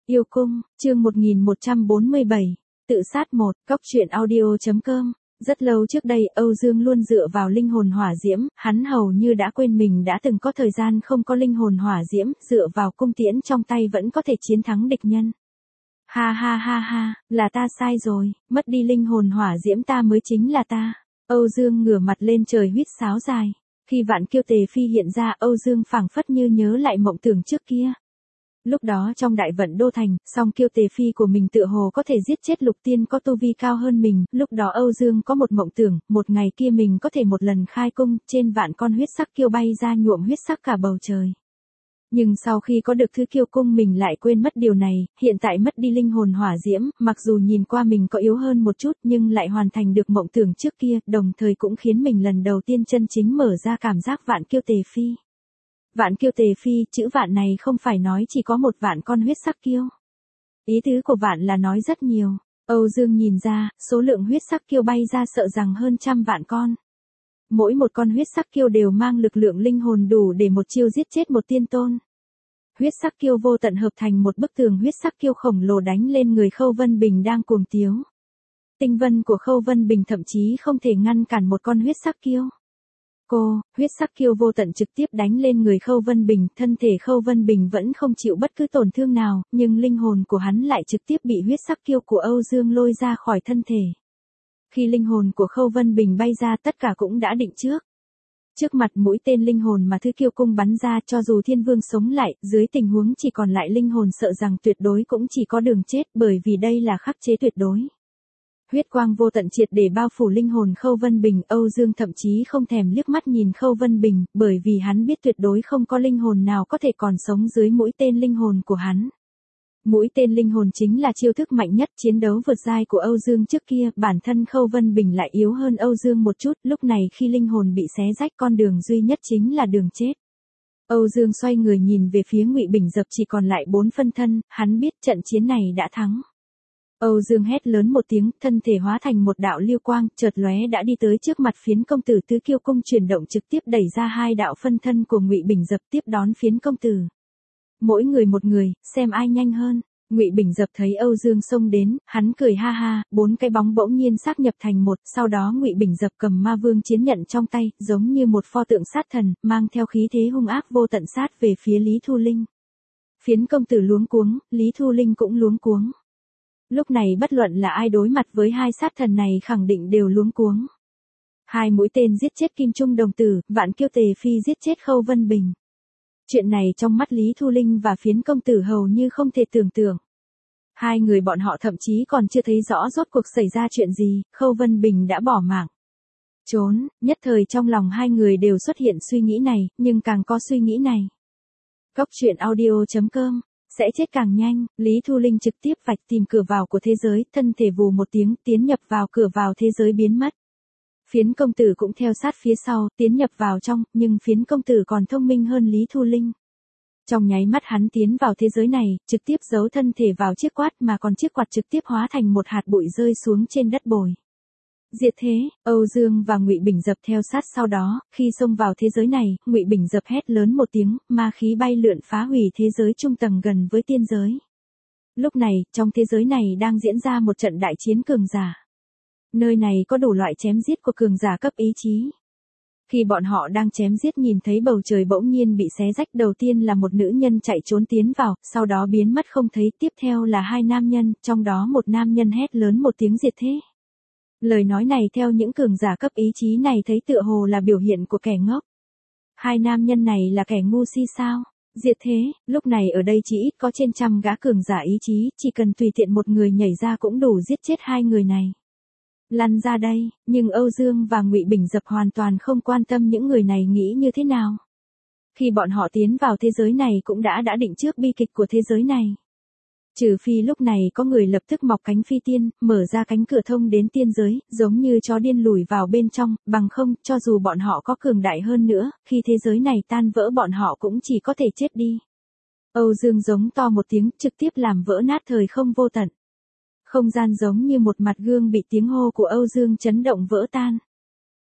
Yêu cung, chương 1147, tự sát 1, Cóc truyện audio.com. Rất lâu trước đây, Âu Dương luôn dựa vào linh hồn hỏa diễm, hắn hầu như đã quên mình đã từng có thời gian không có linh hồn hỏa diễm, dựa vào cung tiễn trong tay vẫn có thể chiến thắng địch nhân. Ha ha ha ha, là ta sai rồi, mất đi linh hồn hỏa diễm ta mới chính là ta. Âu Dương ngửa mặt lên trời huýt sáo dài. Khi Vạn Kiêu Tề Phi hiện ra, Âu Dương phảng phất như nhớ lại mộng tưởng trước kia. Lúc đó trong đại vận đô thành, song Kiêu Tề Phi của mình tựa hồ có thể giết chết lục tiên có tu vi cao hơn mình, lúc đó Âu Dương có một mộng tưởng, một ngày kia mình có thể một lần khai cung, trên vạn con huyết sắc kiêu bay ra nhuộm huyết sắc cả bầu trời. Nhưng sau khi có được thứ kiêu cung mình lại quên mất điều này, hiện tại mất đi linh hồn hỏa diễm, mặc dù nhìn qua mình có yếu hơn một chút nhưng lại hoàn thành được mộng tưởng trước kia, đồng thời cũng khiến mình lần đầu tiên chân chính mở ra cảm giác Vạn Kiêu Tề Phi. Vạn Kiêu Tề Phi, chữ vạn này không phải nói chỉ có một vạn con huyết sắc kiêu. Ý tứ của vạn là nói rất nhiều. Âu Dương nhìn ra, số lượng huyết sắc kiêu bay ra sợ rằng hơn 100 vạn con. Mỗi một con huyết sắc kiêu đều mang lực lượng linh hồn đủ để một chiêu giết chết một tiên tôn. Huyết sắc kiêu vô tận hợp thành một bức tường huyết sắc kiêu khổng lồ đánh lên người Khâu Vân Bình đang cuồng tiếu. Tinh vân của Khâu Vân Bình thậm chí không thể ngăn cản một con huyết sắc kiêu. Huyết sắc kiêu vô tận trực tiếp đánh lên người Khâu Vân Bình, thân thể Khâu Vân Bình vẫn không chịu bất cứ tổn thương nào, nhưng linh hồn của hắn lại trực tiếp bị huyết sắc kiêu của Âu Dương lôi ra khỏi thân thể. Khi linh hồn của Khâu Vân Bình bay ra tất cả cũng đã định trước. Trước mặt mũi tên linh hồn mà thứ kiêu cung bắn ra, cho dù thiên vương sống lại, dưới tình huống chỉ còn lại linh hồn sợ rằng tuyệt đối cũng chỉ có đường chết, bởi vì đây là khắc chế tuyệt đối. Huyết quang vô tận triệt để bao phủ linh hồn Khâu Vân Bình, Âu Dương thậm chí không thèm liếc mắt nhìn Khâu Vân Bình, bởi vì hắn biết tuyệt đối không có linh hồn nào có thể còn sống dưới mũi tên linh hồn của hắn. Mũi tên linh hồn chính là chiêu thức mạnh nhất, chiến đấu vượt giai của Âu Dương trước kia, bản thân Khâu Vân Bình lại yếu hơn Âu Dương một chút, lúc này khi linh hồn bị xé rách con đường duy nhất chính là đường chết. Âu Dương xoay người nhìn về phía Ngụy Bình Dập chỉ còn lại 4 phân thân, hắn biết trận chiến này đã thắng. Âu Dương hét lớn một tiếng, thân thể hóa thành một đạo lưu quang, chợt lóe đã đi tới trước mặt Phiến công tử. Tứ kiêu cung chuyển động trực tiếp đẩy ra 2 đạo phân thân của Ngụy Bình Dập tiếp đón Phiến công tử. Mỗi người một người, xem ai nhanh hơn. Ngụy Bình Dập thấy Âu Dương xông đến, hắn cười ha ha, 4 cái bóng bỗng nhiên xác nhập thành một, sau đó Ngụy Bình Dập cầm Ma Vương chiến nhận trong tay, giống như một pho tượng sát thần, mang theo khí thế hung ác vô tận sát về phía Lý Thu Linh. Phiến công tử luống cuống, Lý Thu Linh cũng luống cuống. Lúc này bất luận là ai đối mặt với 2 sát thần này khẳng định đều luống cuống. 2 mũi tên giết chết Kim Trung đồng tử, Vạn Kiêu Tề Phi giết chết Khâu Vân Bình. Chuyện này trong mắt Lý Thu Linh và Phiến công tử hầu như không thể tưởng tượng. 2 người bọn họ thậm chí còn chưa thấy rõ rốt cuộc xảy ra chuyện gì, Khâu Vân Bình đã bỏ mạng. Trốn, nhất thời trong lòng 2 người đều xuất hiện suy nghĩ này, nhưng càng có suy nghĩ này. Cóc truyện audio.com. Sẽ chết càng nhanh, Lý Thu Linh trực tiếp vạch tìm cửa vào của thế giới, thân thể vù một tiếng tiến nhập vào cửa vào thế giới biến mất. Phiến công tử cũng theo sát phía sau, tiến nhập vào trong, nhưng Phiến công tử còn thông minh hơn Lý Thu Linh. Trong nháy mắt hắn tiến vào thế giới này, trực tiếp giấu thân thể vào chiếc quạt mà còn chiếc quạt trực tiếp hóa thành một hạt bụi rơi xuống trên đất bồi. Diệt thế, Âu Dương và Ngụy Bình Dập theo sát sau đó, khi xông vào thế giới này, Ngụy Bình Dập hét lớn một tiếng, ma khí bay lượn phá hủy thế giới trung tầng gần với tiên giới. Lúc này, trong thế giới này đang diễn ra một trận đại chiến cường giả. Nơi này có đủ loại chém giết của cường giả cấp ý chí. Khi bọn họ đang chém giết nhìn thấy bầu trời bỗng nhiên bị xé rách, đầu tiên là một nữ nhân chạy trốn tiến vào, sau đó biến mất không thấy, tiếp theo là 2 nam nhân, trong đó một nam nhân hét lớn một tiếng diệt thế. Lời nói này theo những cường giả cấp ý chí này thấy tựa hồ là biểu hiện của kẻ ngốc. 2 nam nhân này là kẻ ngu si sao? Diệt thế, lúc này ở đây chỉ ít có trên 100 gã cường giả ý chí, chỉ cần tùy tiện một người nhảy ra cũng đủ giết chết 2 người này. Lăn ra đây, nhưng Âu Dương và Ngụy Bình Dập hoàn toàn không quan tâm những người này nghĩ như thế nào. Khi bọn họ tiến vào thế giới này cũng đã định trước bi kịch của thế giới này. Trừ phi lúc này có người lập tức mọc cánh phi tiên, mở ra cánh cửa thông đến tiên giới, giống như chó điên lùi vào bên trong, bằng không, cho dù bọn họ có cường đại hơn nữa, khi thế giới này tan vỡ bọn họ cũng chỉ có thể chết đi. Âu Dương giống to một tiếng, trực tiếp làm vỡ nát thời không vô tận. Không gian giống như một mặt gương bị tiếng hô của Âu Dương chấn động vỡ tan.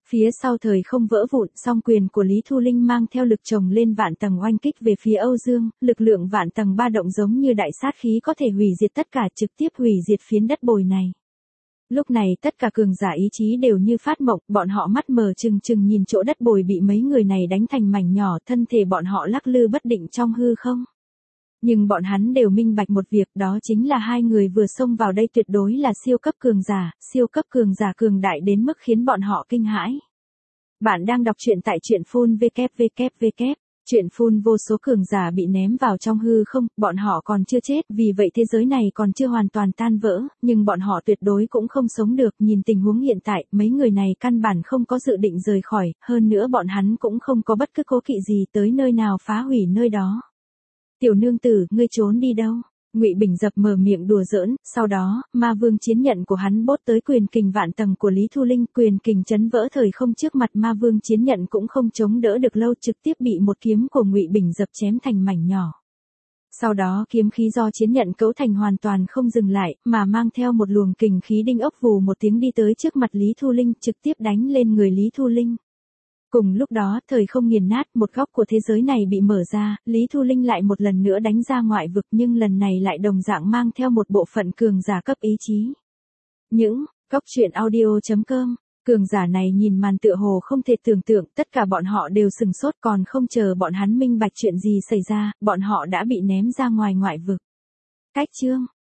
Phía sau thời không vỡ vụn, song quyền của Lý Thu Linh mang theo lực chồng lên vạn tầng oanh kích về phía Âu Dương, lực lượng vạn tầng ba động giống như đại sát khí có thể hủy diệt tất cả, trực tiếp hủy diệt phiến đất bồi này. Lúc này tất cả cường giả ý chí đều như phát mộng, bọn họ mắt mờ trừng trừng nhìn chỗ đất bồi bị mấy người này đánh thành mảnh nhỏ, thân thể bọn họ lắc lư bất định trong hư không. Nhưng bọn hắn đều minh bạch một việc, đó chính là hai người vừa xông vào đây tuyệt đối là siêu cấp cường giả cường đại đến mức khiến bọn họ kinh hãi. Bạn đang đọc truyện tại truyện phun www. Truyện phun vô số cường giả bị ném vào trong hư không, bọn họ còn chưa chết, vì vậy thế giới này còn chưa hoàn toàn tan vỡ, nhưng bọn họ tuyệt đối cũng không sống được, nhìn tình huống hiện tại, mấy người này căn bản không có dự định rời khỏi, hơn nữa bọn hắn cũng không có bất cứ cố kỵ gì, tới nơi nào phá hủy nơi đó. Tiểu nương tử, ngươi trốn đi đâu? Ngụy Bình Dập mở miệng đùa giỡn, sau đó, ma vương chiến nhận của hắn bốt tới quyền kình vạn tầng của Lý Thu Linh, quyền kình chấn vỡ thời không trước mặt ma vương chiến nhận cũng không chống đỡ được lâu, trực tiếp bị một kiếm của Ngụy Bình Dập chém thành mảnh nhỏ. Sau đó kiếm khí do chiến nhận cấu thành hoàn toàn không dừng lại, mà mang theo một luồng kình khí đinh ốc vù một tiếng đi tới trước mặt Lý Thu Linh, trực tiếp đánh lên người Lý Thu Linh. Cùng lúc đó, thời không nghiền nát, một góc của thế giới này bị mở ra, Lý Thu Linh lại một lần nữa đánh ra ngoại vực, nhưng lần này lại đồng dạng mang theo một bộ phận cường giả cấp ý chí. Những góc truyện audio.com, cường giả này nhìn màn tựa hồ không thể tưởng tượng, tất cả bọn họ đều sừng sốt, còn không chờ bọn hắn minh bạch chuyện gì xảy ra, bọn họ đã bị ném ra ngoài ngoại vực. Cách chương